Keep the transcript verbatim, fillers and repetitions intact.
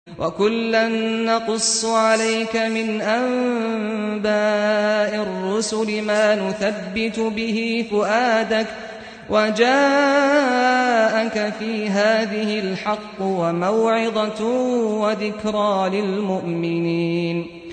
وَكُلًّا نَّقُصُّ عَلَيْكَ مِنْ أَنبَاءِ الرُّسُلِ مَا نُثَبِّتُ بِهِ فُؤَادَكَ ۖ وَجَاءَكَ فِي هَٰذِهِ الْحَقُّ وَمَوْعِظَةٌ وَذِكْرَىٰ لِلْمُؤْمِنِينَ